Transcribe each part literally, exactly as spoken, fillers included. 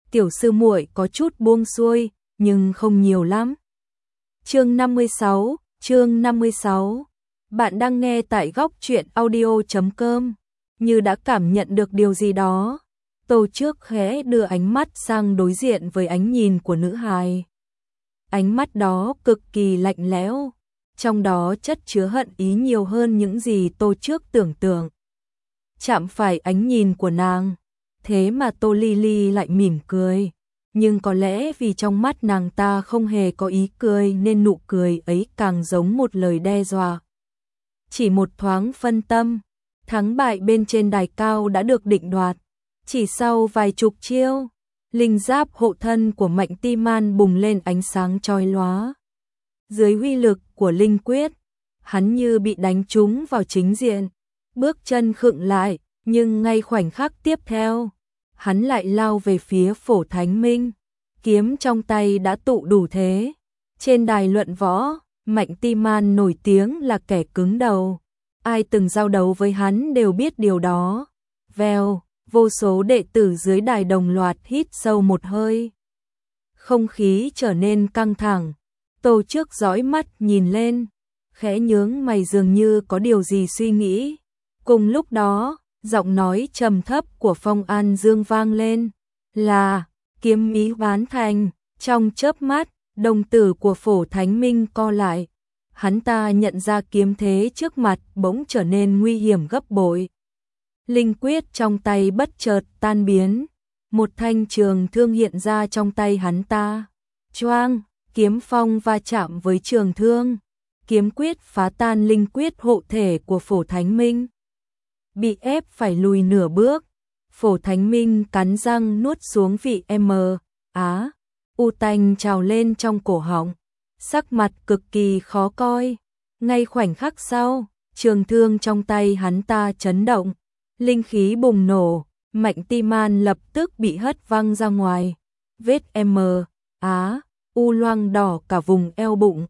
tiểu sư muội có chút buông xuôi, nhưng không nhiều lắm. Chương năm mươi sáu, chương năm mươi sáu. Bạn đang nghe tại góc truyện audio chấm com. Như đã cảm nhận được điều gì đó, Tô Trước khẽ đưa ánh mắt sang đối diện với ánh nhìn của nữ hài. Ánh mắt đó cực kỳ lạnh lẽo, trong đó chất chứa hận ý nhiều hơn những gì Tô Trước tưởng tượng. Chạm phải ánh nhìn của nàng, thế mà Tô Ly Ly lại mỉm cười. Nhưng có lẽ vì trong mắt nàng ta không hề có ý cười nên nụ cười ấy càng giống một lời đe dọa. Chỉ một thoáng phân tâm, thắng bại bên trên đài cao đã được định đoạt. Chỉ sau vài chục chiêu, linh giáp hộ thân của Mạnh Ti Man bùng lên ánh sáng chói lóa. Dưới uy lực của linh quyết, hắn như bị đánh trúng vào chính diện, bước chân khựng lại, nhưng ngay khoảnh khắc tiếp theo, hắn lại lao về phía Phổ Thánh Minh, kiếm trong tay đã tụ đủ thế. Trên đài luận võ, Mạnh Ti Man nổi tiếng là kẻ cứng đầu, ai từng giao đấu với hắn đều biết điều đó. Vèo, vô số đệ tử dưới đài đồng loạt hít sâu một hơi. Không khí trở nên căng thẳng, Tô Trước dõi mắt nhìn lên, khẽ nhướng mày dường như có điều gì suy nghĩ. Cùng lúc đó, giọng nói trầm thấp của Phong An Dương vang lên, là kiếm ý bán thành. Trong chớp mắt, đồng tử của Phổ Thánh Minh co lại, hắn ta nhận ra kiếm thế trước mặt bỗng trở nên nguy hiểm gấp bội. Linh quyết trong tay bất chợt tan biến, một thanh trường thương hiện ra trong tay hắn ta. Choang, kiếm phong va chạm với trường thương, kiếm quyết phá tan linh quyết hộ thể của Phổ Thánh Minh. Bị ép phải lùi nửa bước, Phổ Thánh Minh cắn răng nuốt xuống vị M, á, u tanh trào lên trong cổ họng, sắc mặt cực kỳ khó coi. Ngay khoảnh khắc sau, trường thương trong tay hắn ta chấn động, linh khí bùng nổ, Mạnh Ti Man lập tức bị hất văng ra ngoài, vết M, á, u loang đỏ cả vùng eo bụng.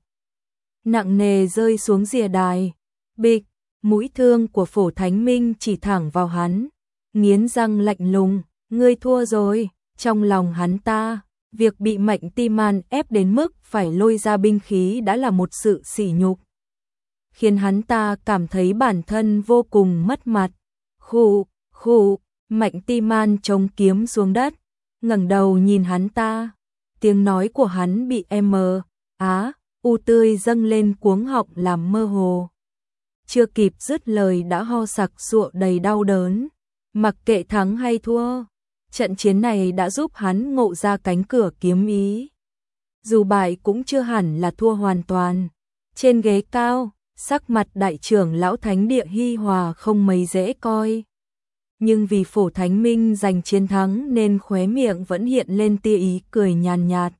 Nặng nề rơi xuống rìa đài, bịch, mũi thương của Phổ Thánh Minh chỉ thẳng vào hắn, nghiến răng lạnh lùng, ngươi thua rồi. Trong lòng hắn ta, việc bị Mạnh Ti Man ép đến mức phải lôi ra binh khí đã là một sự sỉ nhục, khiến hắn ta cảm thấy bản thân vô cùng mất mặt. Khụ, khụ, Mạnh Ti Man chống kiếm xuống đất, ngẩng đầu nhìn hắn ta, tiếng nói của hắn bị M, á, u tươi dâng lên cuống họng làm mơ hồ. Chưa kịp dứt lời đã ho sặc sụa đầy đau đớn. Mặc kệ thắng hay thua, trận chiến này đã giúp hắn ngộ ra cánh cửa kiếm ý. Dù bại cũng chưa hẳn là thua hoàn toàn. Trên ghế cao, sắc mặt đại trưởng lão thánh địa Hi Hòa không mấy dễ coi. Nhưng vì Phổ Thánh Minh giành chiến thắng nên khóe miệng vẫn hiện lên tia ý cười nhàn nhạt.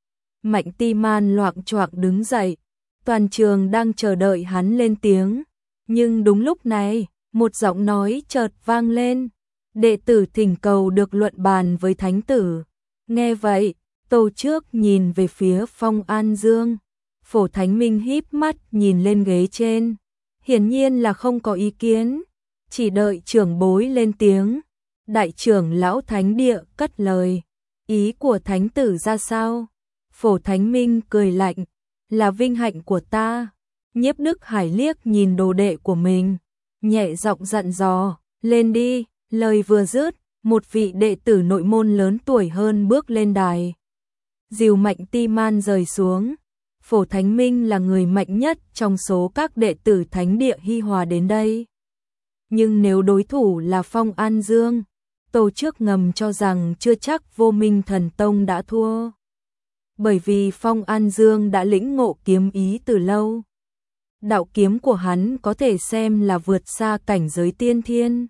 Mạnh Ti Man loạng choạng đứng dậy, toàn trường đang chờ đợi hắn lên tiếng. Nhưng đúng lúc này, một giọng nói chợt vang lên, đệ tử thỉnh cầu được luận bàn với thánh tử. Nghe vậy, Tô Trước nhìn về phía Phong An Dương. Phổ Thánh Minh híp mắt nhìn lên ghế trên, hiển nhiên là không có ý kiến, chỉ đợi trưởng bối lên tiếng. Đại trưởng lão thánh địa cất lời, ý của thánh tử ra sao? Phổ Thánh Minh cười lạnh, là vinh hạnh của ta. Nhiếp Đức Hải liếc nhìn đồ đệ của mình, nhẹ giọng dặn dò, lên đi. Lời vừa dứt, một vị đệ tử nội môn lớn tuổi hơn bước lên đài, dìu Mạnh Ti Man rời xuống. Phổ Thánh Minh là người mạnh nhất trong số các đệ tử thánh địa Hi Hòa đến đây. Nhưng nếu đối thủ là Phong An Dương, Tô Trước ngầm cho rằng chưa chắc Vô Minh Thần Tông đã thua. Bởi vì Phong An Dương đã lĩnh ngộ kiếm ý từ lâu. Đạo kiếm của hắn có thể xem là vượt xa cảnh giới tiên thiên.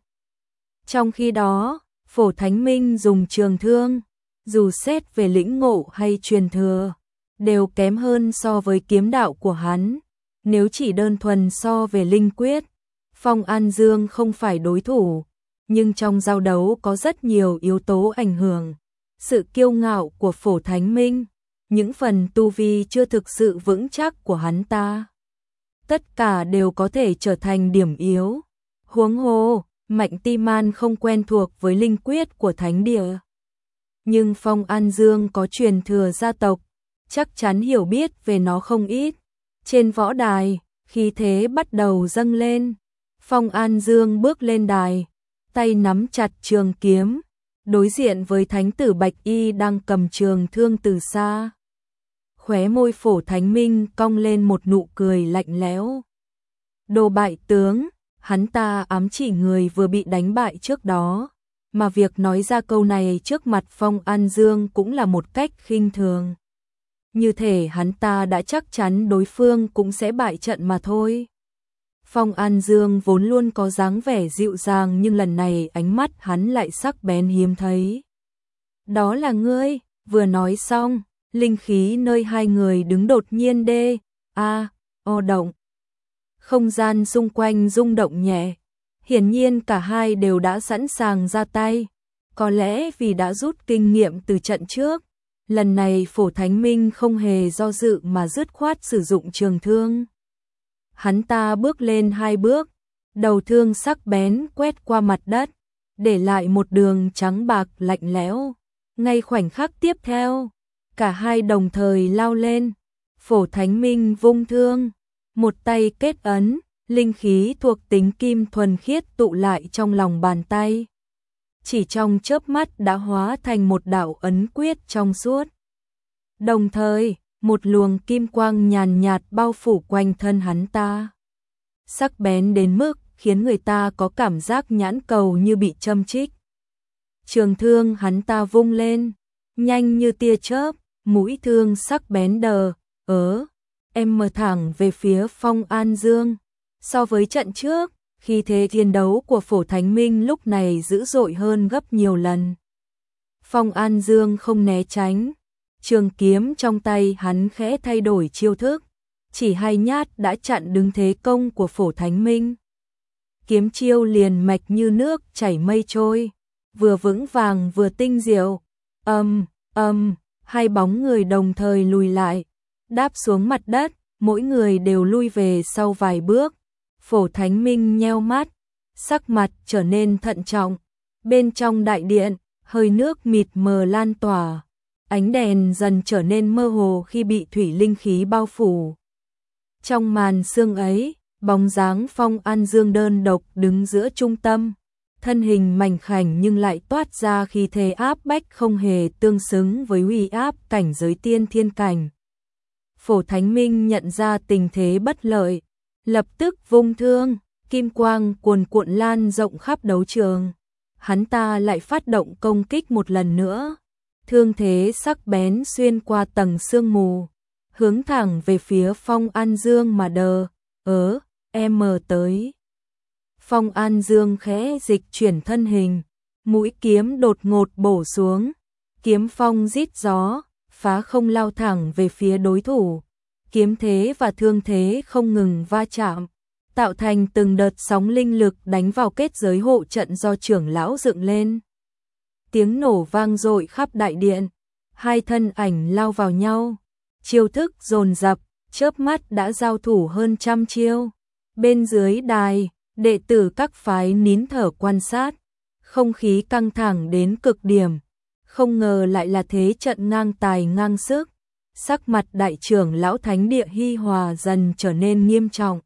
Trong khi đó, Phổ Thánh Minh dùng trường thương, dù xét về lĩnh ngộ hay truyền thừa, đều kém hơn so với kiếm đạo của hắn. Nếu chỉ đơn thuần so về linh quyết, Phong An Dương không phải đối thủ, nhưng trong giao đấu có rất nhiều yếu tố ảnh hưởng. Sự kiêu ngạo của Phổ Thánh Minh, những phần tu vi chưa thực sự vững chắc của hắn ta, tất cả đều có thể trở thành điểm yếu. Huống hồ, Mạnh Ti Man không quen thuộc với linh quyết của thánh địa. nhưng Phong An Dương có truyền thừa gia tộc, chắc chắn hiểu biết về nó không ít. Trên võ đài, khí thế bắt đầu dâng lên. Phong An Dương bước lên đài, tay nắm chặt trường kiếm, đối diện với thánh tử Bạch Y đang cầm trường thương từ xa. Khóe môi Phổ Thánh Minh cong lên một nụ cười lạnh lẽo. Đồ bại tướng, hắn ta ám chỉ người vừa bị đánh bại trước đó, mà việc nói ra câu này trước mặt Phong An Dương cũng là một cách khinh thường. Như thể hắn ta đã chắc chắn đối phương cũng sẽ bại trận mà thôi. Phong An Dương vốn luôn có dáng vẻ dịu dàng nhưng lần này ánh mắt hắn lại sắc bén hiếm thấy. Đó là ngươi, vừa nói xong, linh khí nơi hai người đứng đột nhiên đê, a, o động. Không gian xung quanh rung động nhẹ, hiển nhiên cả hai đều đã sẵn sàng ra tay. Có lẽ vì đã rút kinh nghiệm từ trận trước, lần này Phổ Thánh Minh không hề do dự mà dứt khoát sử dụng trường thương. Hắn ta bước lên hai bước, đầu thương sắc bén quét qua mặt đất, để lại một đường trắng bạc lạnh lẽo. Ngay khoảnh khắc tiếp theo, cả hai đồng thời lao lên. Phổ Thánh Minh vung thương, một tay kết ấn, linh khí thuộc tính kim thuần khiết tụ lại trong lòng bàn tay. Chỉ trong chớp mắt đã hóa thành một đạo ấn quyết trong suốt. Đồng thời, một luồng kim quang nhàn nhạt bao phủ quanh thân hắn ta. Sắc bén đến mức khiến người ta có cảm giác nhãn cầu như bị châm chích. Trường thương hắn ta vung lên, nhanh như tia chớp, mũi thương sắc bén đờ, ớ, em mở thẳng về phía Phong An Dương. So với trận trước, khí thế thiên đấu của Phổ Thánh Minh lúc này dữ dội hơn gấp nhiều lần. Phong An Dương không né tránh, trường kiếm trong tay hắn khẽ thay đổi chiêu thức, chỉ hai nhát đã chặn đứng thế công của Phổ Thánh Minh. Kiếm chiêu liền mạch như nước chảy mây trôi, vừa vững vàng vừa tinh diệu. Âm, âm, hai bóng người đồng thời lùi lại, đáp xuống mặt đất, mỗi người đều lui về sau vài bước. Phổ Thánh Minh nheo mắt, sắc mặt trở nên thận trọng. Bên trong đại điện, hơi nước mịt mờ lan tỏa, ánh đèn dần trở nên mơ hồ khi bị thủy linh khí bao phủ. Trong màn sương ấy, bóng dáng Phong An Dương đơn độc đứng giữa trung tâm, thân hình mảnh khảnh nhưng lại toát ra khí thế áp bách không hề tương xứng với uy áp cảnh giới tiên thiên cảnh. Phổ Thánh Minh nhận ra tình thế bất lợi, lập tức vung thương, kim quang cuồn cuộn lan rộng khắp đấu trường. Hắn ta lại phát động công kích một lần nữa, thương thế sắc bén xuyên qua tầng sương mù, hướng thẳng về phía Phong An Dương mà đờ, ớ, em mờ tới. Phong An Dương khẽ dịch chuyển thân hình, mũi kiếm đột ngột bổ xuống, kiếm phong rít gió, phá không lao thẳng về phía đối thủ. Kiếm thế và thương thế không ngừng va chạm, tạo thành từng đợt sóng linh lực đánh vào kết giới hộ trận do trưởng lão dựng lên. Tiếng nổ vang dội khắp đại điện, hai thân ảnh lao vào nhau, chiêu thức dồn dập, chớp mắt đã giao thủ hơn trăm chiêu. Bên dưới đài, đệ tử các phái nín thở quan sát, không khí căng thẳng đến cực điểm, không ngờ lại là thế trận ngang tài ngang sức. Sắc mặt đại trưởng lão thánh địa Hi Hòa dần trở nên nghiêm trọng.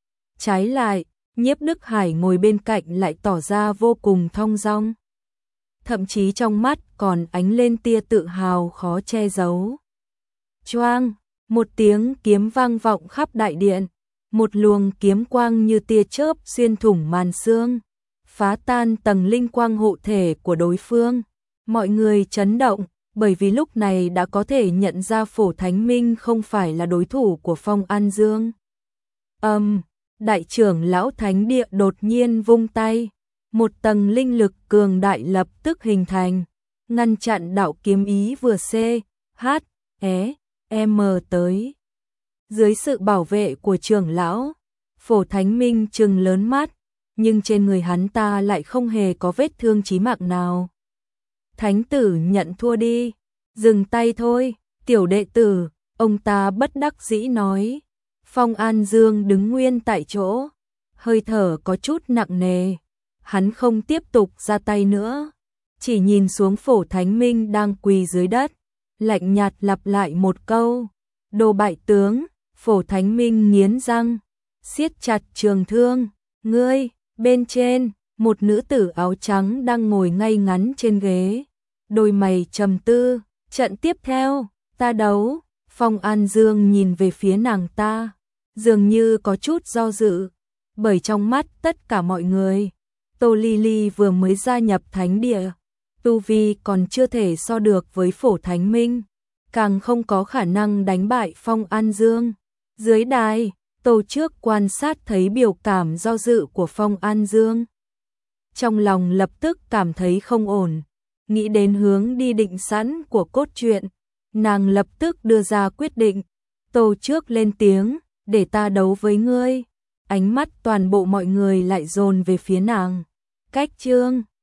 Trái lại, Nhiếp Đức Hải ngồi bên cạnh lại tỏ ra vô cùng thong dong. Thậm chí trong mắt còn ánh lên tia tự hào khó che giấu. Choang, một tiếng kiếm vang vọng khắp đại điện, một luồng kiếm quang như tia chớp xuyên thủng màn sương, phá tan tầng linh quang hộ thể của đối phương. Mọi người chấn động, bởi vì lúc này đã có thể nhận ra Phổ Thánh Minh không phải là đối thủ của Phong An Dương. Âm, um, đại trưởng lão thánh địa đột nhiên vung tay, một tầng linh lực cường đại lập tức hình thành, ngăn chặn đạo kiếm ý vừa C, H, E, M tới. Dưới sự bảo vệ của trưởng lão, Phổ Thánh Minh trừng lớn mắt, nhưng trên người hắn ta lại không hề có vết thương chí mạng nào. Thánh tử nhận thua đi, dừng tay thôi, tiểu đệ tử, ông ta bất đắc dĩ nói. Phong An Dương đứng nguyên tại chỗ, hơi thở có chút nặng nề, hắn không tiếp tục ra tay nữa, chỉ nhìn xuống Phổ Thánh Minh đang quỳ dưới đất, lạnh nhạt lặp lại một câu, đồ bại tướng. Phổ Thánh Minh nghiến răng, siết chặt trường thương, ngươi, bên trên, một nữ tử áo trắng đang ngồi ngay ngắn trên ghế, đôi mày trầm tư, trận tiếp theo, ta đấu. Phong An Dương nhìn về phía nàng ta, dường như có chút do dự, bởi trong mắt tất cả mọi người, Tô Ly Ly vừa mới gia nhập thánh địa, tu vi còn chưa thể so được với Phổ Thánh Minh, càng không có khả năng đánh bại Phong An Dương. Dưới đài, Tô Trước quan sát thấy biểu cảm do dự của Phong An Dương. Trong lòng lập tức cảm thấy không ổn, nghĩ đến hướng đi định sẵn của cốt truyện, nàng lập tức đưa ra quyết định. Tô Trước lên tiếng, để ta đấu với ngươi. Ánh mắt toàn bộ mọi người lại dồn về phía nàng. Cách chương